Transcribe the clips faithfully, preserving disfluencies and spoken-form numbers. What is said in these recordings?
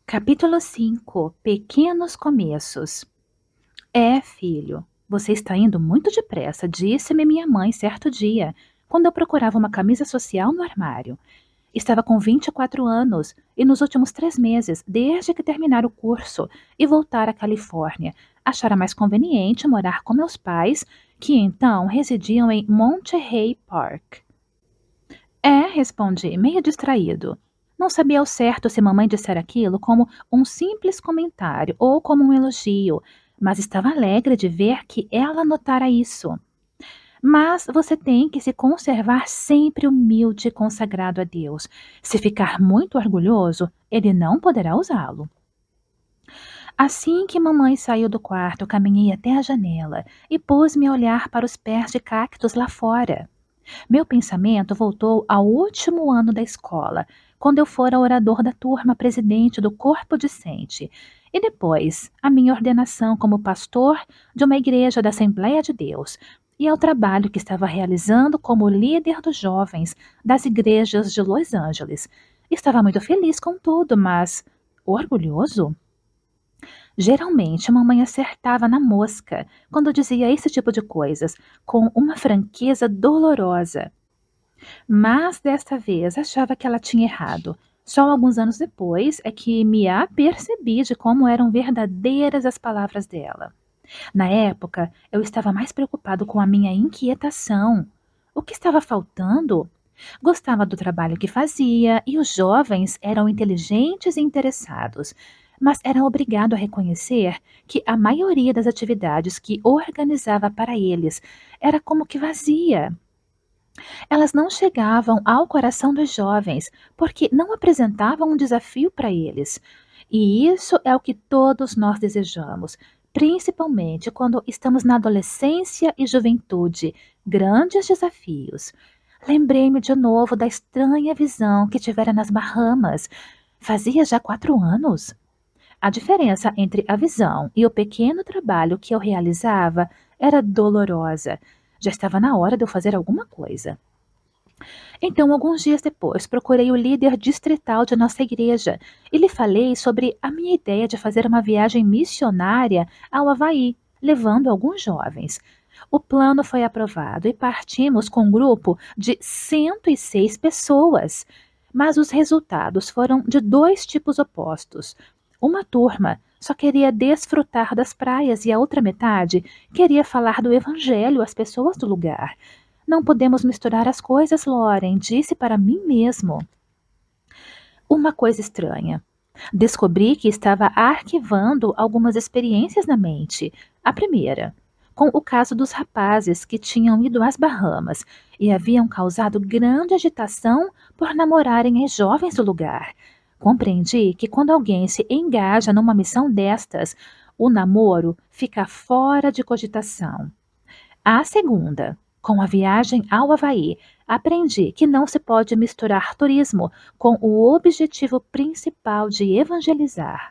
Capítulo cinco. Pequenos começos. É, filho, você está indo muito depressa, disse-me minha mãe certo dia, quando eu procurava uma camisa social no armário. Estava com vinte e quatro anos e nos últimos três meses, desde que terminar o curso e voltar à Califórnia, achara mais conveniente morar com meus pais, que então residiam em Monterey Park. É, respondi, meio distraído. Não sabia ao certo se mamãe dissera aquilo como um simples comentário ou como um elogio, mas estava alegre de ver que ela notara isso. Mas você tem que se conservar sempre humilde e consagrado a Deus. Se ficar muito orgulhoso, ele não poderá usá-lo. Assim que mamãe saiu do quarto, caminhei até a janela e pus-me a olhar para os pés de cactos lá fora. Meu pensamento voltou ao último ano da escola, quando eu fora orador da turma presidente do corpo discente, e depois a minha ordenação como pastor de uma igreja da Assembleia de Deus, e ao trabalho que estava realizando como líder dos jovens das igrejas de Los Angeles. Estava muito feliz com tudo, mas orgulhoso? Geralmente, mamãe acertava na mosca quando dizia esse tipo de coisas, com uma franqueza dolorosa. Mas desta vez achava que ela tinha errado. Só alguns anos depois é que me apercebi de como eram verdadeiras as palavras dela. Na época, eu estava mais preocupado com a minha inquietação. O que estava faltando? Gostava do trabalho que fazia e os jovens eram inteligentes e interessados, mas era obrigado a reconhecer que a maioria das atividades que organizava para eles era como que vazia. Elas não chegavam ao coração dos jovens, porque não apresentavam um desafio para eles. E isso é o que todos nós desejamos, principalmente quando estamos na adolescência e juventude, grandes desafios. Lembrei-me de novo da estranha visão que tivera nas Bahamas. Fazia já quatro anos. A diferença entre a visão e o pequeno trabalho que eu realizava era dolorosa. Já estava na hora de eu fazer alguma coisa. Então, alguns dias depois, procurei o líder distrital de nossa igreja e lhe falei sobre a minha ideia de fazer uma viagem missionária ao Havaí, levando alguns jovens. O plano foi aprovado e partimos com um grupo de cento e seis pessoas. Mas os resultados foram de dois tipos opostos. Uma turma só queria desfrutar das praias e a outra metade queria falar do evangelho às pessoas do lugar. Não podemos misturar as coisas, Loren, disse para mim mesmo. Uma coisa estranha. Descobri que estava arquivando algumas experiências na mente. A primeira, com o caso dos rapazes que tinham ido às Bahamas e haviam causado grande agitação por namorarem as jovens do lugar. Compreendi que quando alguém se engaja numa missão destas, o namoro fica fora de cogitação. A segunda, com a viagem ao Havaí, aprendi que não se pode misturar turismo com o objetivo principal de evangelizar.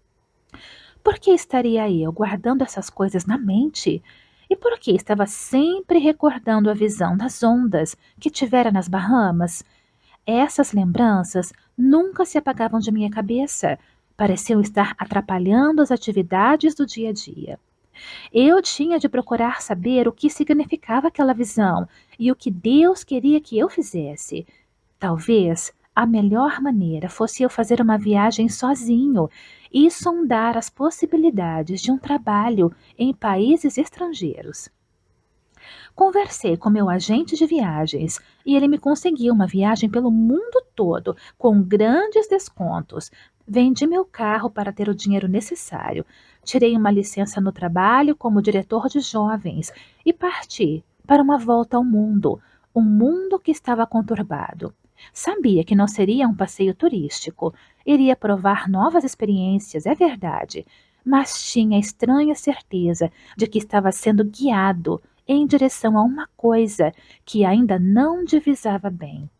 Por que estaria eu guardando essas coisas na mente? E por que estava sempre recordando a visão das ondas que tivera nas Bahamas? Essas lembranças nunca se apagavam de minha cabeça. Pareciam estar atrapalhando as atividades do dia a dia. Eu tinha de procurar saber o que significava aquela visão e o que Deus queria que eu fizesse. Talvez a melhor maneira fosse eu fazer uma viagem sozinho e sondar as possibilidades de um trabalho em países estrangeiros. Conversei com meu agente de viagens e ele me conseguiu uma viagem pelo mundo todo com grandes descontos. Vendi meu carro para ter o dinheiro necessário. Tirei uma licença no trabalho como diretor de jovens e parti para uma volta ao mundo, um mundo que estava conturbado. Sabia que não seria um passeio turístico, iria provar novas experiências, é verdade, mas tinha a estranha certeza de que estava sendo guiado em direção a uma coisa que ainda não divisava bem.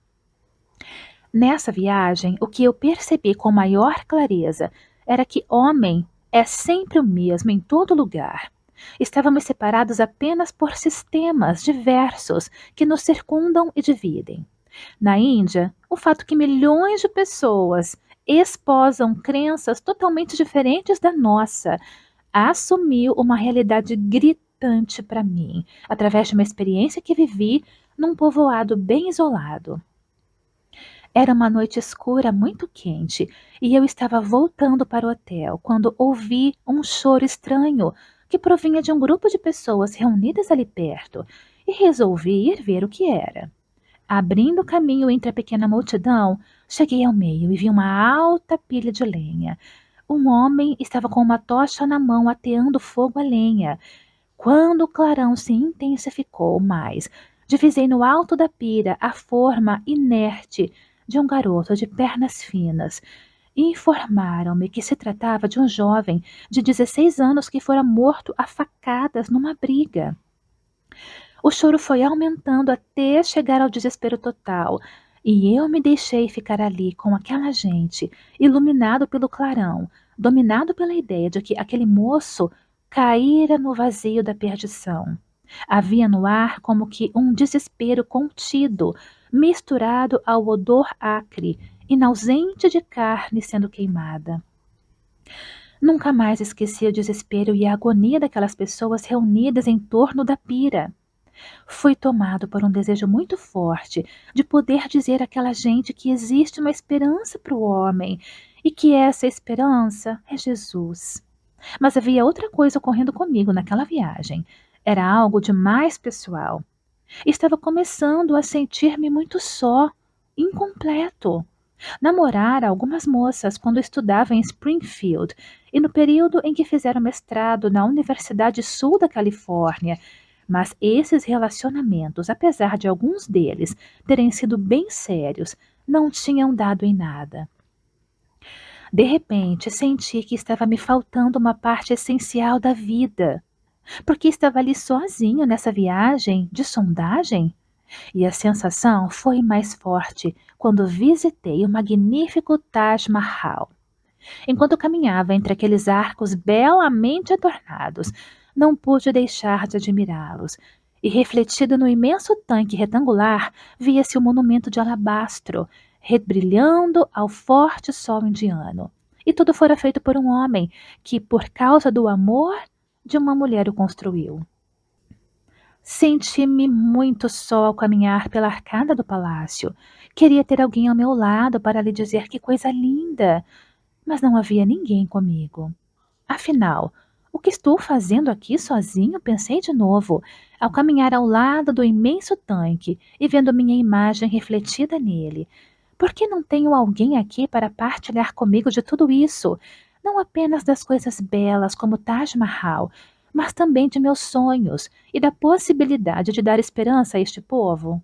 Nessa viagem, o que eu percebi com maior clareza era que homem é sempre o mesmo em todo lugar. Estávamos separados apenas por sistemas diversos que nos circundam e dividem. Na Índia, o fato que milhões de pessoas esposam crenças totalmente diferentes da nossa, assumiu uma realidade gritante para mim, através de uma experiência que vivi num povoado bem isolado. Era uma noite escura muito quente e eu estava voltando para o hotel quando ouvi um choro estranho que provinha de um grupo de pessoas reunidas ali perto e resolvi ir ver o que era. Abrindo caminho entre a pequena multidão, cheguei ao meio e vi uma alta pilha de lenha. Um homem estava com uma tocha na mão ateando fogo à lenha. Quando o clarão se intensificou mais, divisei no alto da pira a forma inerte de um garoto de pernas finas. Informaram-me que se tratava de um jovem de dezesseis anos que fora morto a facadas numa briga. O choro foi aumentando até chegar ao desespero total, e eu me deixei ficar ali com aquela gente, iluminado pelo clarão, dominado pela ideia de que aquele moço caíra no vazio da perdição. Havia no ar como que um desespero contido, misturado ao odor acre, inausente de carne sendo queimada. Nunca mais esqueci o desespero e a agonia daquelas pessoas reunidas em torno da pira. Fui tomado por um desejo muito forte de poder dizer àquela gente que existe uma esperança para o homem e que essa esperança é Jesus. Mas havia outra coisa ocorrendo comigo naquela viagem. Era algo de mais pessoal. Estava começando a sentir-me muito só, incompleto. Namorara algumas moças quando estudava em Springfield e no período em que fizeram mestrado na Universidade Sul da Califórnia, mas esses relacionamentos, apesar de alguns deles terem sido bem sérios, não tinham dado em nada. De repente, senti que estava me faltando uma parte essencial da vida, porque estava ali sozinho nessa viagem de sondagem. E a sensação foi mais forte quando visitei o magnífico Taj Mahal. Enquanto caminhava entre aqueles arcos belamente adornados, não pude deixar de admirá-los. E refletido no imenso tanque retangular, via-se o monumento de alabastro, rebrilhando ao forte sol indiano. E tudo fora feito por um homem que, por causa do amor de uma mulher, o construiu. Senti-me muito só ao caminhar pela arcada do palácio. Queria ter alguém ao meu lado para lhe dizer que coisa linda, mas não havia ninguém comigo. Afinal, o que estou fazendo aqui sozinho? Pensei de novo, ao caminhar ao lado do imenso tanque e vendo minha imagem refletida nele. Por que não tenho alguém aqui para partilhar comigo de tudo isso? Não apenas das coisas belas como Taj Mahal, mas também de meus sonhos e da possibilidade de dar esperança a este povo.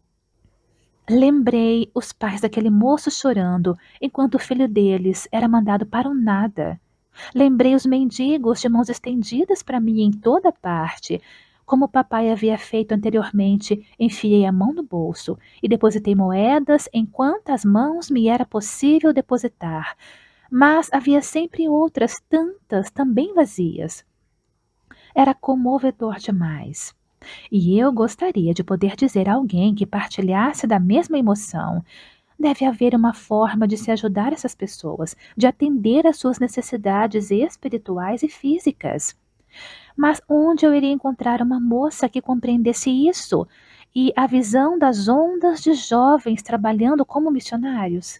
Lembrei os pais daquele moço chorando, enquanto o filho deles era mandado para o nada. Lembrei os mendigos de mãos estendidas para mim em toda parte. Como o papai havia feito anteriormente, enfiei a mão no bolso e depositei moedas em quantas mãos me era possível depositar. Mas havia sempre outras tantas também vazias. Era comovedor demais. E eu gostaria de poder dizer a alguém que partilhasse da mesma emoção. Deve haver uma forma de se ajudar essas pessoas, de atender às suas necessidades espirituais e físicas. Mas onde eu iria encontrar uma moça que compreendesse isso e a visão das ondas de jovens trabalhando como missionários?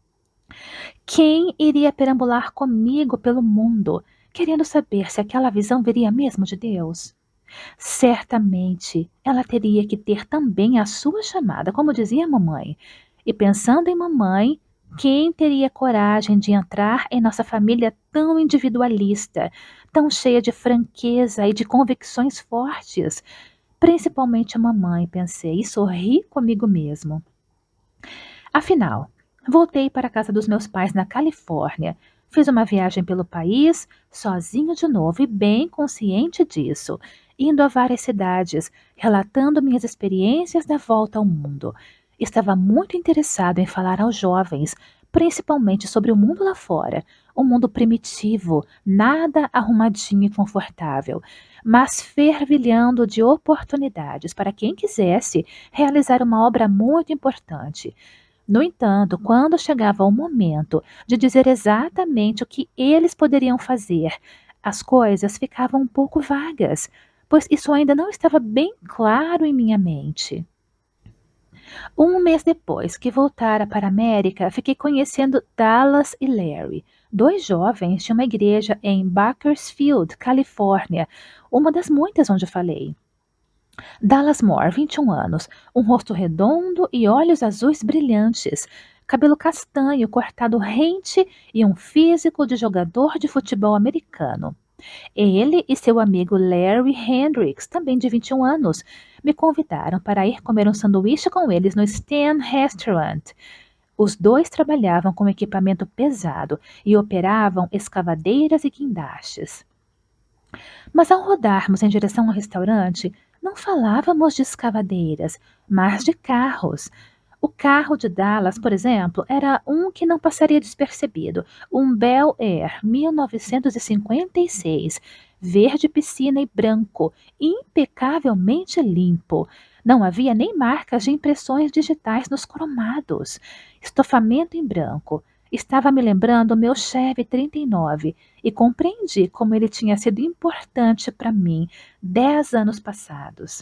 Quem iria perambular comigo pelo mundo, querendo saber se aquela visão viria mesmo de Deus? Certamente ela teria que ter também a sua chamada, como dizia a mamãe. E pensando em mamãe, quem teria coragem de entrar em nossa família tão individualista, tão cheia de franqueza e de convicções fortes? Principalmente a mamãe, pensei, e sorri comigo mesmo. Afinal, voltei para a casa dos meus pais na Califórnia. Fiz uma viagem pelo país, sozinho de novo e bem consciente disso, indo a várias cidades, relatando minhas experiências da volta ao mundo. Estava muito interessado em falar aos jovens, principalmente sobre o mundo lá fora, um mundo primitivo, nada arrumadinho e confortável, mas fervilhando de oportunidades para quem quisesse realizar uma obra muito importante. No entanto, quando chegava o momento de dizer exatamente o que eles poderiam fazer, as coisas ficavam um pouco vagas, pois isso ainda não estava bem claro em minha mente. Um mês depois que voltara para a América, fiquei conhecendo Dallas e Larry, dois jovens de uma igreja em Bakersfield, Califórnia, uma das muitas onde falei. Dallas Moore, vinte e um anos, um rosto redondo e olhos azuis brilhantes, cabelo castanho cortado rente e um físico de jogador de futebol americano. Ele e seu amigo Larry Hendricks, também de vinte e um anos, me convidaram para ir comer um sanduíche com eles no Stan Restaurant. Os dois trabalhavam com equipamento pesado e operavam escavadeiras e guindastes. Mas ao rodarmos em direção ao restaurante, não falávamos de escavadeiras, mas de carros. O carro de Dallas, por exemplo, era um que não passaria despercebido, um Bel Air mil novecentos e cinquenta e seis, verde piscina e branco, impecavelmente limpo. Não havia nem marcas de impressões digitais nos cromados. Estofamento em branco. Estava me lembrando o meu Chevy trinta e nove e compreendi como ele tinha sido importante para mim dez anos passados.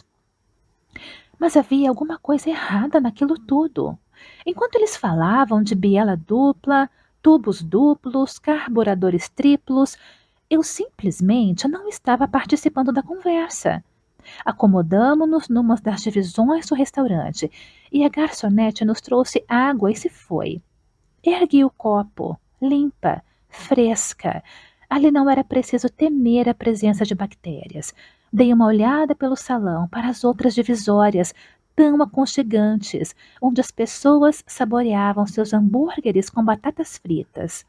Mas havia alguma coisa errada naquilo tudo. Enquanto eles falavam de biela dupla, tubos duplos, carburadores triplos, eu simplesmente não estava participando da conversa. Acomodamo-nos numa das divisões do restaurante e a garçonete nos trouxe água e se foi. Ergui o copo, limpa, fresca. Ali não era preciso temer a presença de bactérias. Dei uma olhada pelo salão para as outras divisórias, tão aconchegantes, onde as pessoas saboreavam seus hambúrgueres com batatas fritas.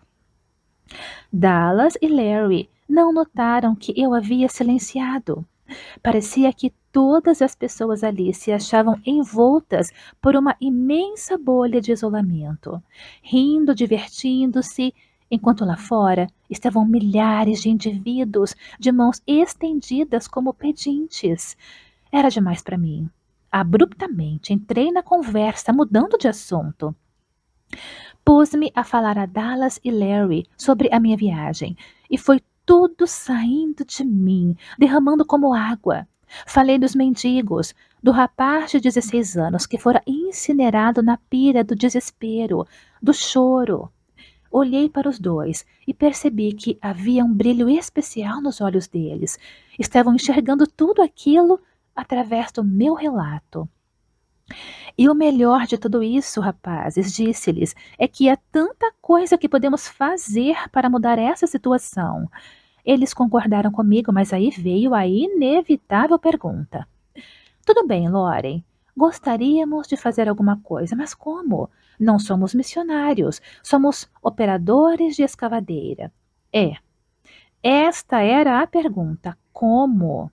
Dallas e Larry não notaram que eu havia silenciado. Parecia que todas as pessoas ali se achavam envoltas por uma imensa bolha de isolamento, rindo, divertindo-se, enquanto lá fora estavam milhares de indivíduos de mãos estendidas como pedintes. Era demais para mim. Abruptamente entrei na conversa, mudando de assunto. Pus-me a falar a Dallas e Larry sobre a minha viagem, e foi tudo saindo de mim, derramando como água. Falei dos mendigos, do rapaz de dezesseis anos que fora incinerado na pira do desespero, do choro. Olhei para os dois e percebi que havia um brilho especial nos olhos deles. Estavam enxergando tudo aquilo através do meu relato. E o melhor de tudo isso, rapazes, disse-lhes, é que há tanta coisa que podemos fazer para mudar essa situação. Eles concordaram comigo, mas aí veio a inevitável pergunta. Tudo bem, Loren. Gostaríamos de fazer alguma coisa, mas como? Não somos missionários, somos operadores de escavadeira. É, esta era a pergunta. Como?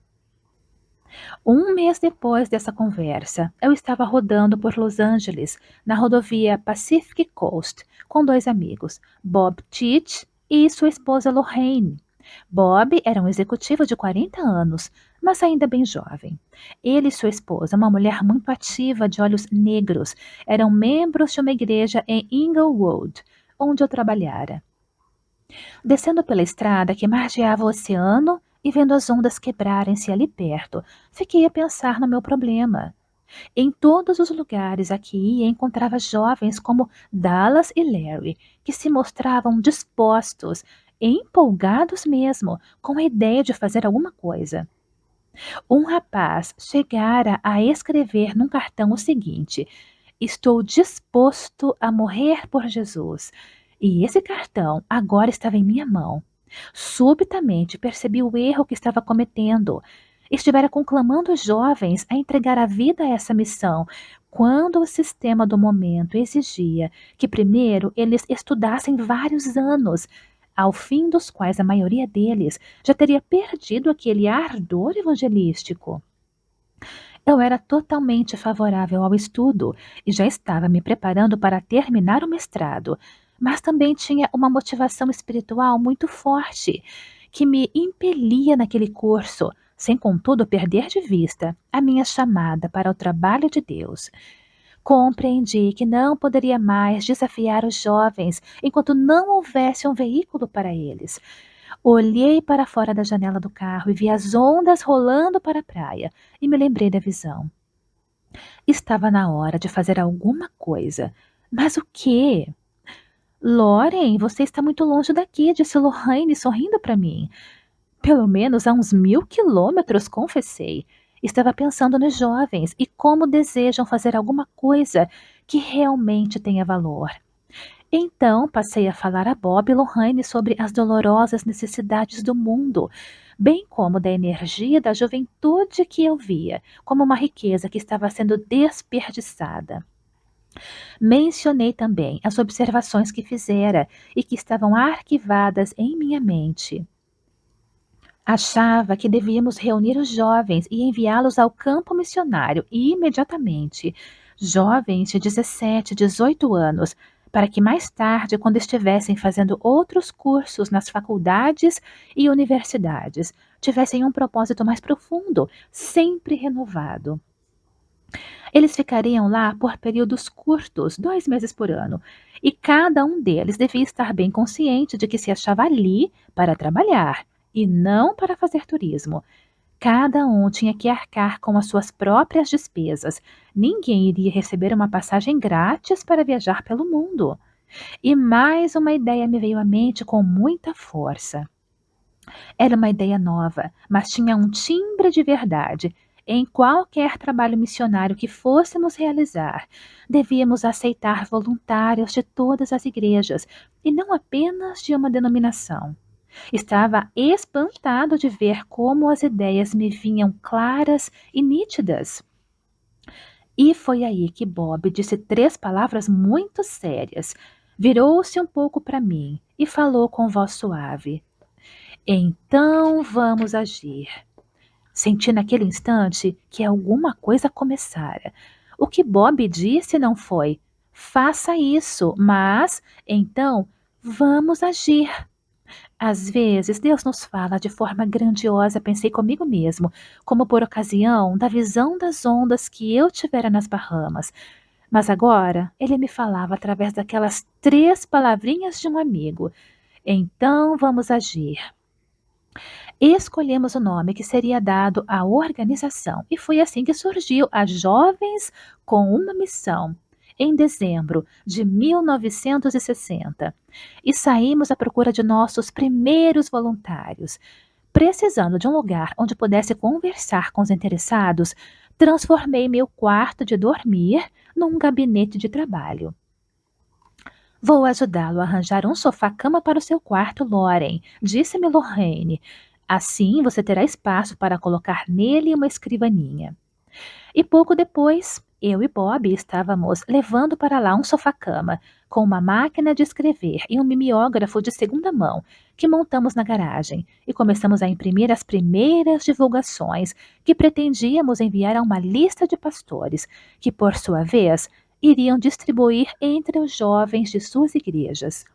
Um mês depois dessa conversa, eu estava rodando por Los Angeles, na rodovia Pacific Coast, com dois amigos, Bob Teach e sua esposa Lorraine. Bob era um executivo de quarenta anos, mas ainda bem jovem. Ele e sua esposa, uma mulher muito ativa de olhos negros, eram membros de uma igreja em Inglewood, onde eu trabalhara. Descendo pela estrada que margeava o oceano e vendo as ondas quebrarem-se ali perto, fiquei a pensar no meu problema. Em todos os lugares a que ia encontrava jovens como Dallas e Larry, que se mostravam dispostos, empolgados mesmo, com a ideia de fazer alguma coisa. Um rapaz chegara a escrever num cartão o seguinte: Estou disposto a morrer por Jesus. E esse cartão agora estava em minha mão. Subitamente percebi o erro que estava cometendo. Estivera conclamando os jovens a entregar a vida a essa missão, quando o sistema do momento exigia que primeiro eles estudassem vários anos, ao fim dos quais a maioria deles já teria perdido aquele ardor evangelístico. Eu era totalmente favorável ao estudo e já estava me preparando para terminar o mestrado, mas também tinha uma motivação espiritual muito forte que me impelia naquele curso, sem contudo perder de vista a minha chamada para o trabalho de Deus. Compreendi que não poderia mais desafiar os jovens enquanto não houvesse um veículo para eles. Olhei para fora da janela do carro e vi as ondas rolando para a praia, e me lembrei da visão. Estava na hora de fazer alguma coisa. Mas o quê? Loren, você está muito longe daqui, disse Lorraine sorrindo para mim. Pelo menos a uns mil quilômetros, confessei. Estava pensando nos jovens e como desejam fazer alguma coisa que realmente tenha valor. Então passei a falar a Bob e Lorraine sobre as dolorosas necessidades do mundo, bem como da energia da juventude que eu via, como uma riqueza que estava sendo desperdiçada. Mencionei também as observações que fizera e que estavam arquivadas em minha mente. Achava que devíamos reunir os jovens e enviá-los ao campo missionário imediatamente, jovens de dezessete, dezoito anos, para que mais tarde, quando estivessem fazendo outros cursos nas faculdades e universidades, tivessem um propósito mais profundo, sempre renovado. Eles ficariam lá por períodos curtos, dois meses por ano, e cada um deles devia estar bem consciente de que se achava ali para trabalhar e não para fazer turismo. Cada um tinha que arcar com as suas próprias despesas. Ninguém iria receber uma passagem grátis para viajar pelo mundo. E mais uma ideia me veio à mente com muita força. Era uma ideia nova, mas tinha um timbre de verdade. Em qualquer trabalho missionário que fôssemos realizar, devíamos aceitar voluntários de todas as igrejas e não apenas de uma denominação. Estava espantado de ver como as ideias me vinham claras e nítidas. E foi aí que Bob disse três palavras muito sérias. Virou-se um pouco para mim e falou com voz suave. Então vamos agir. Senti naquele instante que alguma coisa começara. O que Bob disse não foi: faça isso, mas então vamos agir. Às vezes Deus nos fala de forma grandiosa, pensei comigo mesmo, como por ocasião da visão das ondas que eu tivera nas Bahamas. Mas agora ele me falava através daquelas três palavrinhas de um amigo. Então vamos agir. Escolhemos o nome que seria dado à organização e foi assim que surgiu a Jovens com uma Missão, em dezembro de mil novecentos e sessenta. E saímos à procura de nossos primeiros voluntários. Precisando de um lugar onde pudesse conversar com os interessados, transformei meu quarto de dormir num gabinete de trabalho. Vou ajudá-lo a arranjar um sofá-cama para o seu quarto, Loren, disse-me Lorraine. Assim você terá espaço para colocar nele uma escrivaninha. E pouco depois, eu e Bob estávamos levando para lá um sofá-cama, com uma máquina de escrever e um mimeógrafo de segunda mão, que montamos na garagem, e começamos a imprimir as primeiras divulgações que pretendíamos enviar a uma lista de pastores, que, por sua vez, iriam distribuir entre os jovens de suas igrejas.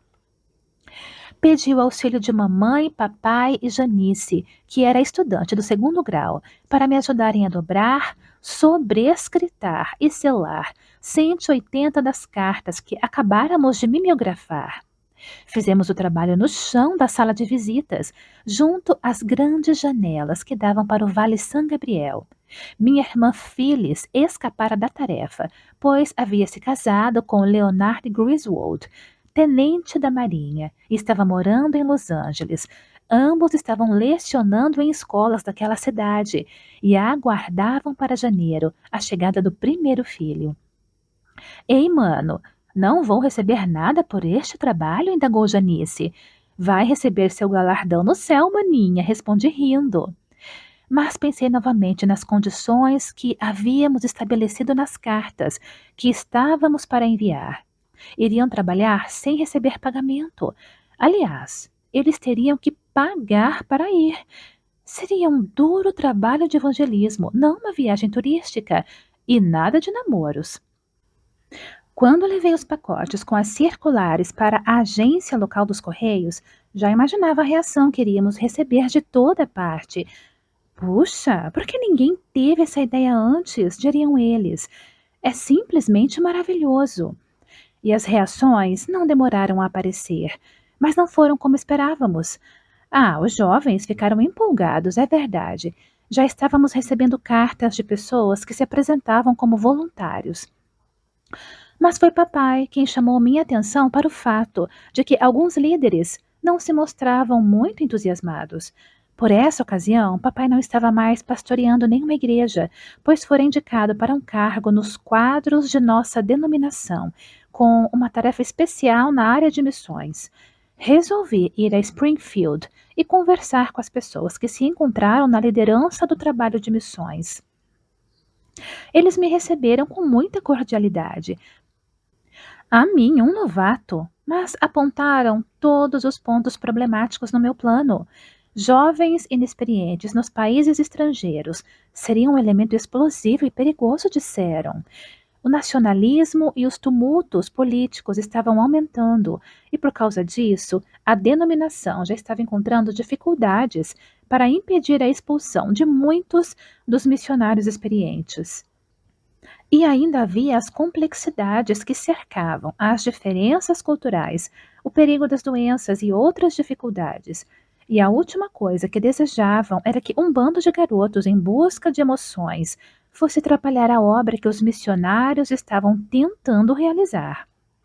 Pedi o auxílio de mamãe, papai e Janice, que era estudante do segundo grau, para me ajudarem a dobrar, sobrescritar e selar cento e oitenta das cartas que acabáramos de mimeografar. Fizemos o trabalho no chão da sala de visitas, junto às grandes janelas que davam para o Vale San Gabriel. Minha irmã Phyllis escapara da tarefa, pois havia se casado com Leonard Griswold, tenente da Marinha, e estava morando em Los Angeles. Ambos estavam lecionando em escolas daquela cidade e aguardavam para janeiro a chegada do primeiro filho. Ei, mano, não vou receber nada por este trabalho? Indagou Janice. Vai receber seu galardão no céu, maninha, respondi rindo. Mas pensei novamente nas condições que havíamos estabelecido nas cartas que estávamos para enviar. Iriam trabalhar sem receber pagamento. Aliás, eles teriam que pagar para ir. Seria um duro trabalho de evangelismo, não uma viagem turística, e nada de namoros. Quando levei os pacotes com as circulares para a agência local dos Correios, já imaginava a reação que iríamos receber de toda parte. Puxa, por que ninguém teve essa ideia antes? Diriam eles. É simplesmente maravilhoso. E as reações não demoraram a aparecer, mas não foram como esperávamos. Ah, os jovens ficaram empolgados, é verdade. Já estávamos recebendo cartas de pessoas que se apresentavam como voluntários. Mas foi papai quem chamou minha atenção para o fato de que alguns líderes não se mostravam muito entusiasmados. Por essa ocasião, papai não estava mais pastoreando nenhuma igreja, pois fora indicado para um cargo nos quadros de nossa denominação, com uma tarefa especial na área de missões. Resolvi ir a Springfield e conversar com as pessoas que se encontraram na liderança do trabalho de missões. Eles me receberam com muita cordialidade, a mim, um novato, mas apontaram todos os pontos problemáticos no meu plano. Jovens inexperientes nos países estrangeiros seriam um elemento explosivo e perigoso, disseram. O nacionalismo e os tumultos políticos estavam aumentando, e por causa disso, a denominação já estava encontrando dificuldades para impedir a expulsão de muitos dos missionários experientes. E ainda havia as complexidades que cercavam as diferenças culturais, o perigo das doenças e outras dificuldades. E a última coisa que desejavam era que um bando de garotos em busca de emoções fosse atrapalhar a obra que os missionários estavam tentando realizar.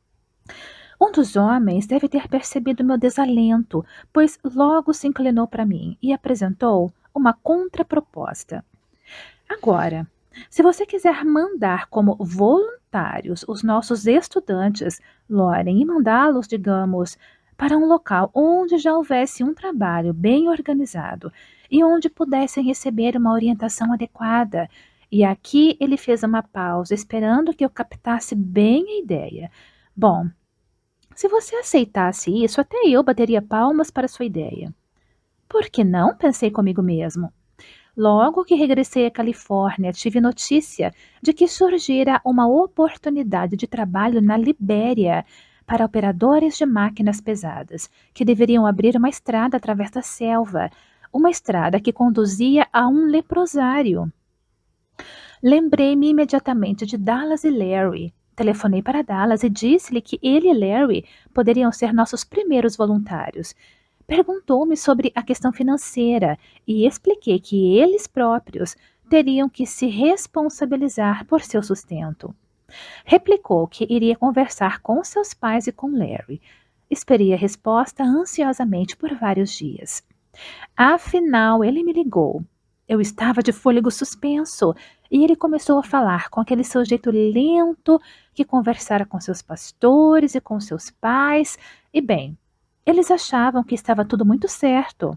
Um dos homens deve ter percebido meu desalento, pois logo se inclinou para mim e apresentou uma contraproposta. Agora, se você quiser mandar como voluntários os nossos estudantes, Loren, e mandá-los, digamos, para um local onde já houvesse um trabalho bem organizado e onde pudessem receber uma orientação adequada. E aqui ele fez uma pausa, esperando que eu captasse bem a ideia. Bom, se você aceitasse isso, até eu bateria palmas para sua ideia. Por que não? Pensei comigo mesmo. Logo que regressei à Califórnia, tive notícia de que surgira uma oportunidade de trabalho na Libéria para operadores de máquinas pesadas, que deveriam abrir uma estrada através da selva, uma estrada que conduzia a um leprosário. Lembrei-me imediatamente de Dallas e Larry. Telefonei para Dallas e disse-lhe que ele e Larry poderiam ser nossos primeiros voluntários. Perguntou-me sobre a questão financeira e expliquei que eles próprios teriam que se responsabilizar por seu sustento. Replicou que iria conversar com seus pais e com Larry. Esperei a resposta ansiosamente por vários dias. Afinal, ele me ligou. Eu estava de fôlego suspenso e ele começou a falar com aquele seu jeito lento que conversara com seus pastores e com seus pais. E bem, eles achavam que estava tudo muito certo.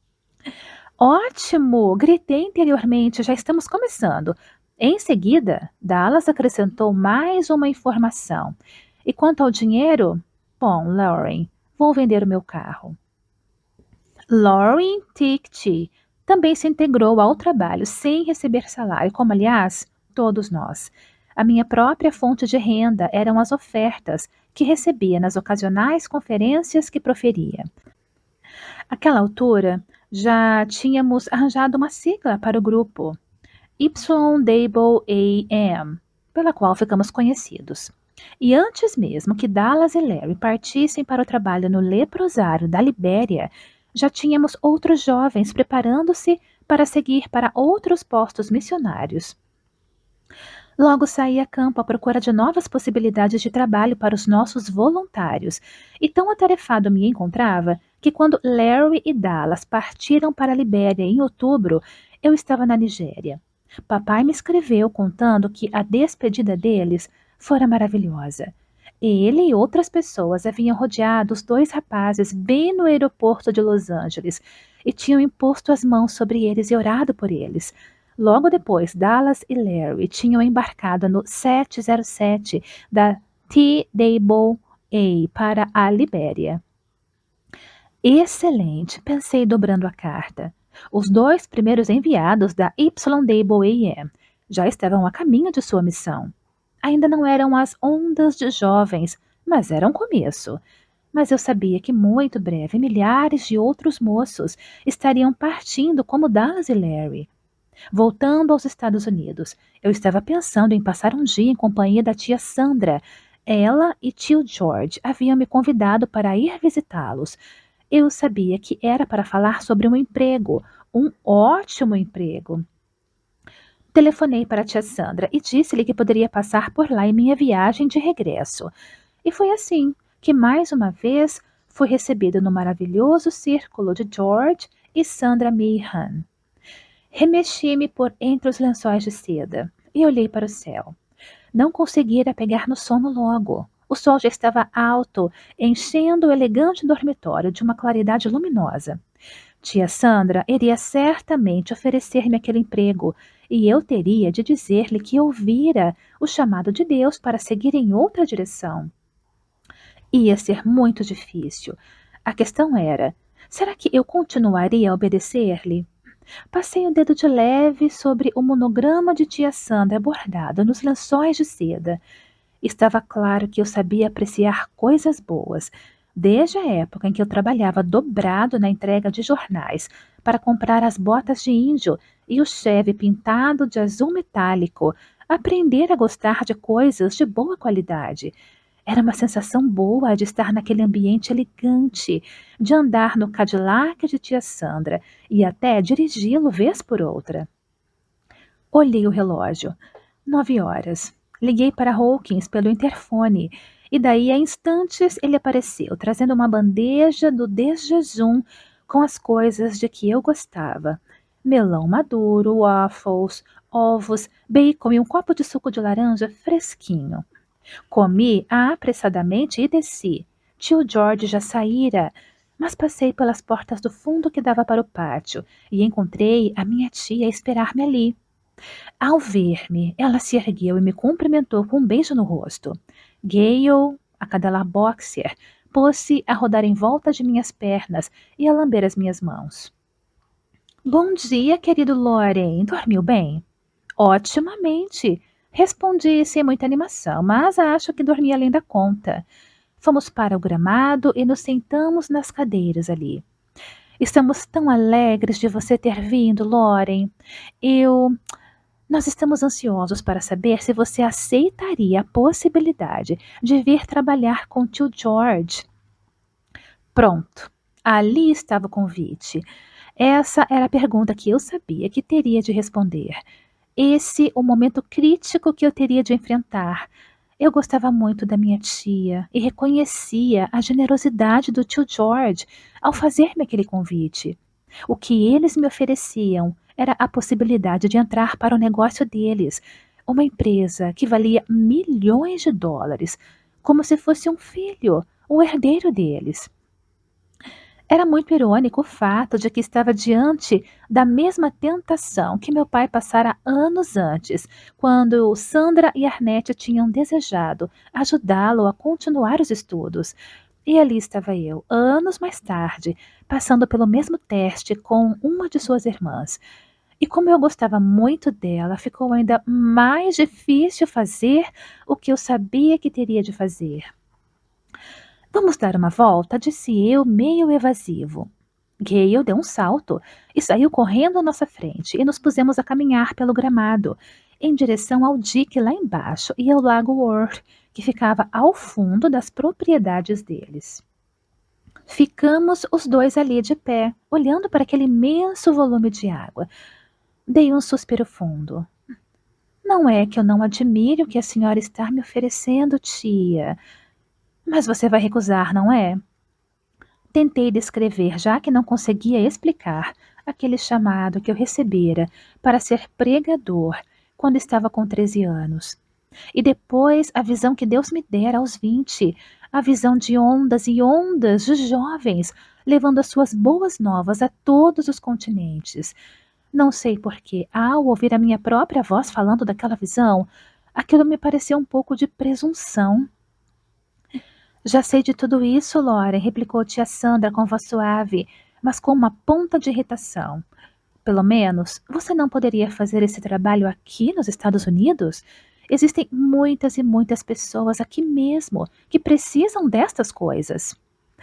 Ótimo! Gritei interiormente, já estamos começando. Em seguida, Dallas acrescentou mais uma informação. E quanto ao dinheiro? Bom, Lauren, vou vender o meu carro. Lauren Tickty também se integrou ao trabalho sem receber salário, como aliás, todos nós. A minha própria fonte de renda eram as ofertas que recebia nas ocasionais conferências que proferia. Àquela altura, já tínhamos arranjado uma sigla para o grupo, Y Double A M, pela qual ficamos conhecidos. E antes mesmo que Dallas e Larry partissem para o trabalho no leprosário da Libéria, já tínhamos outros jovens preparando-se para seguir para outros postos missionários. Logo saí a campo à procura de novas possibilidades de trabalho para os nossos voluntários, e tão atarefado me encontrava que quando Larry e Dallas partiram para a Libéria em outubro, eu estava na Nigéria. Papai me escreveu contando que a despedida deles fora maravilhosa. Ele e outras pessoas haviam rodeado os dois rapazes bem no aeroporto de Los Angeles e tinham imposto as mãos sobre eles e orado por eles. Logo depois, Dallas e Larry tinham embarcado no sete zero sete da T-Double-A para a Libéria. Excelente, pensei dobrando a carta. Os dois primeiros enviados da Y-Double-A M já estavam a caminho de sua missão. Ainda não eram as ondas de jovens, mas era um começo. Mas eu sabia que muito breve milhares de outros moços estariam partindo como Dallas e Larry. Voltando aos Estados Unidos, eu estava pensando em passar um dia em companhia da tia Sandra. Ela e tio George haviam me convidado para ir visitá-los. Eu sabia que era para falar sobre um emprego, um ótimo emprego. Telefonei para a tia Sandra e disse-lhe que poderia passar por lá em minha viagem de regresso. E foi assim que, mais uma vez, fui recebido no maravilhoso círculo de George e Sandra Meehan. Remexi-me por entre os lençóis de seda e olhei para o céu. Não conseguira pegar no sono logo. O sol já estava alto, enchendo o elegante dormitório de uma claridade luminosa. Tia Sandra iria certamente oferecer-me aquele emprego, e eu teria de dizer-lhe que ouvira o chamado de Deus para seguir em outra direção. Ia ser muito difícil. A questão era, será que eu continuaria a obedecer-lhe? Passei o dedo de leve sobre o monograma de tia Sandra bordado nos lençóis de seda. Estava claro que eu sabia apreciar coisas boas, desde a época em que eu trabalhava dobrado na entrega de jornais para comprar as botas de índio e o cheve pintado de azul metálico, aprender a gostar de coisas de boa qualidade. Era uma sensação boa de estar naquele ambiente elegante, de andar no Cadillac de tia Sandra e até dirigi-lo vez por outra. Olhei o relógio. Nove horas. Liguei para Hawkins pelo interfone e daí a instantes ele apareceu, trazendo uma bandeja do desjejum com as coisas de que eu gostava. Melão maduro, waffles, ovos, bacon e um copo de suco de laranja fresquinho. Comi apressadamente e desci. Tio George já saíra, mas passei pelas portas do fundo que dava para o pátio e encontrei a minha tia a esperar-me ali. Ao ver-me, ela se ergueu e me cumprimentou com um beijo no rosto. Gale, a cadela boxer, pôs-se a rodar em volta de minhas pernas e a lamber as minhas mãos. Bom dia, querido Loren. Dormiu bem? Otimamente. Respondi sem muita animação, mas acho que dormi além da conta. Fomos para o gramado e nos sentamos nas cadeiras ali. Estamos tão alegres de você ter vindo, Loren. Eu... Nós estamos ansiosos para saber se você aceitaria a possibilidade de vir trabalhar com tio George. Pronto. Ali estava o convite. Essa era a pergunta que eu sabia que teria de responder. Esse o momento crítico que eu teria de enfrentar. Eu gostava muito da minha tia e reconhecia a generosidade do tio George ao fazer-me aquele convite. O que eles me ofereciam era a possibilidade de entrar para o negócio deles, uma empresa que valia milhões de dólares, como se fosse um filho, o herdeiro deles. Era muito irônico o fato de que estava diante da mesma tentação que meu pai passara anos antes, quando Sandra e Arnette tinham desejado ajudá-lo a continuar os estudos. E ali estava eu, anos mais tarde, passando pelo mesmo teste com uma de suas irmãs. E como eu gostava muito dela, ficou ainda mais difícil fazer o que eu sabia que teria de fazer. Vamos dar uma volta, disse eu, meio evasivo. Gale deu um salto e saiu correndo à nossa frente e nos pusemos a caminhar pelo gramado, em direção ao dique lá embaixo e ao lago Worth, que ficava ao fundo das propriedades deles. Ficamos os dois ali de pé, olhando para aquele imenso volume de água. Dei um suspiro fundo. Não é que eu não admire o que a senhora está me oferecendo, tia. Mas você vai recusar, não é? Tentei descrever, já que não conseguia explicar, aquele chamado que eu recebera para ser pregador quando estava com treze anos. E depois a visão que Deus me dera aos vinte, a visão de ondas e ondas de jovens, levando as suas boas novas a todos os continentes. Não sei porquê, ao ouvir a minha própria voz falando daquela visão, aquilo me pareceu um pouco de presunção. Já sei de tudo isso, Loren, replicou tia Sandra com voz suave, mas com uma ponta de irritação. Pelo menos, você não poderia fazer esse trabalho aqui nos Estados Unidos? Existem muitas e muitas pessoas aqui mesmo que precisam destas coisas.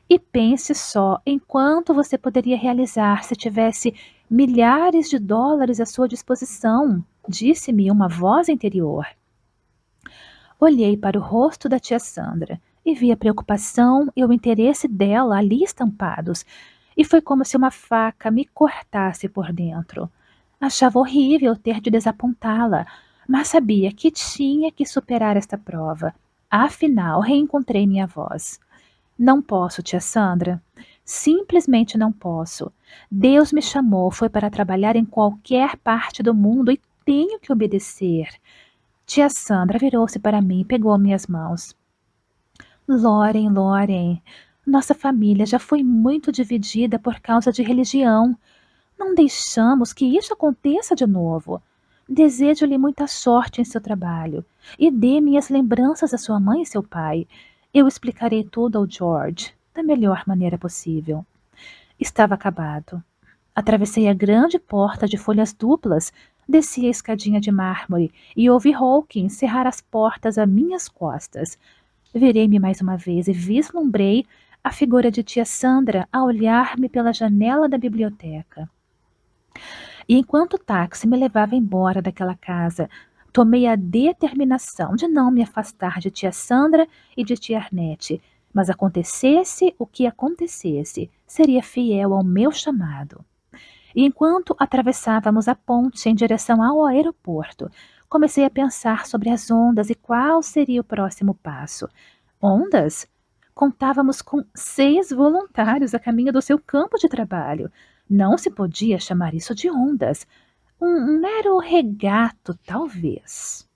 E pense só em quanto você poderia realizar se tivesse milhares de dólares à sua disposição, disse-me uma voz interior. Olhei para o rosto da tia Sandra e vi a preocupação e o interesse dela ali estampados, e foi como se uma faca me cortasse por dentro. Achava horrível ter de desapontá-la, mas sabia que tinha que superar esta prova. Afinal, reencontrei minha voz. Não posso, tia Sandra. Simplesmente não posso. Deus me chamou, foi para trabalhar em qualquer parte do mundo e tenho que obedecer. Tia Sandra virou-se para mim e pegou minhas mãos. Loren, Loren, nossa família já foi muito dividida por causa de religião. Não deixamos que isso aconteça de novo. Desejo-lhe muita sorte em seu trabalho e dê minhas lembranças à sua mãe e seu pai. Eu explicarei tudo ao George, da melhor maneira possível. Estava acabado. Atravessei a grande porta de folhas duplas, desci a escadinha de mármore e ouvi Hawkins cerrar as portas a minhas costas. Virei-me mais uma vez e vislumbrei a figura de tia Sandra a olhar-me pela janela da biblioteca. E enquanto o táxi me levava embora daquela casa, tomei a determinação de não me afastar de tia Sandra e de tia Arnete, mas acontecesse o que acontecesse, seria fiel ao meu chamado. E enquanto atravessávamos a ponte em direção ao aeroporto, comecei a pensar sobre as ondas e qual seria o próximo passo. Ondas? Contávamos com seis voluntários a caminho do seu campo de trabalho. Não se podia chamar isso de ondas. Um, um mero regato, talvez.